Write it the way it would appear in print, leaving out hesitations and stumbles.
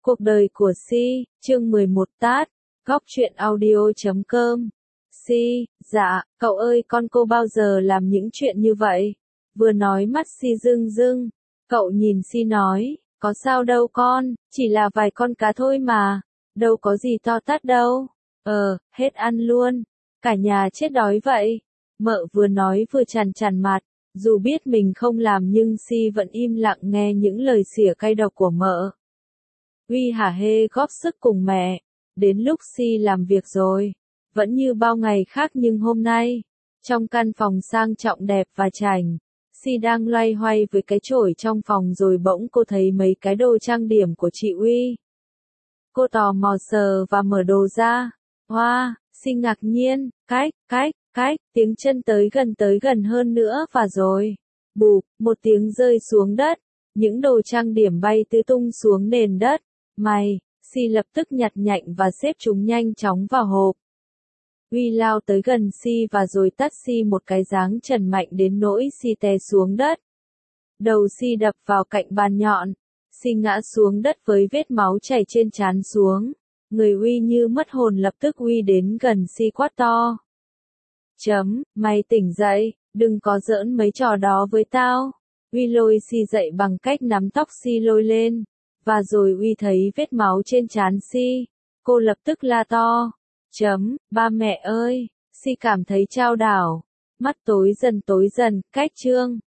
Cuộc đời của Si, chương 11 tát, góc truyện audio.com. Si, dạ, cậu ơi con cô bao giờ làm những chuyện như vậy? Vừa nói mắt Si rưng rưng, cậu nhìn Si nói, có sao đâu con, chỉ là vài con cá thôi mà, đâu có gì to tát đâu. Hết ăn luôn, cả nhà chết đói vậy. Mợ vừa nói vừa chằn chằn mặt, dù biết mình không làm nhưng Si vẫn im lặng nghe những lời xỉa cay độc của mợ. Uy hả hê góp sức cùng mẹ, đến lúc Si làm việc rồi, vẫn như bao ngày khác nhưng hôm nay, trong căn phòng sang trọng đẹp và chảnh, Si đang loay hoay với cái chổi trong phòng rồi bỗng cô thấy mấy cái đồ trang điểm của chị Uy. Cô tò mò sờ và mở đồ ra, hoa, Si ngạc nhiên, cách, tiếng chân tới gần hơn nữa và rồi, bụp, một tiếng rơi xuống đất, những đồ trang điểm bay tứ tung xuống nền đất. Mày, Si lập tức nhặt nhạnh và xếp chúng nhanh chóng vào hộp. Uy lao tới gần Si và rồi tát Si một cái giáng trần mạnh đến nỗi Si té xuống đất. Đầu Si đập vào cạnh bàn nhọn, Si ngã xuống đất với vết máu chảy trên trán xuống. Người Uy như mất hồn lập tức Uy đến gần Si quát to. Mày tỉnh dậy, đừng có giỡn mấy trò đó với tao. Uy lôi Si dậy bằng cách nắm tóc Si lôi lên. Và rồi Uy thấy vết máu trên trán Si. Cô lập tức la to. Ba mẹ ơi, Si cảm thấy chao đảo. Mắt tối dần, cách chương.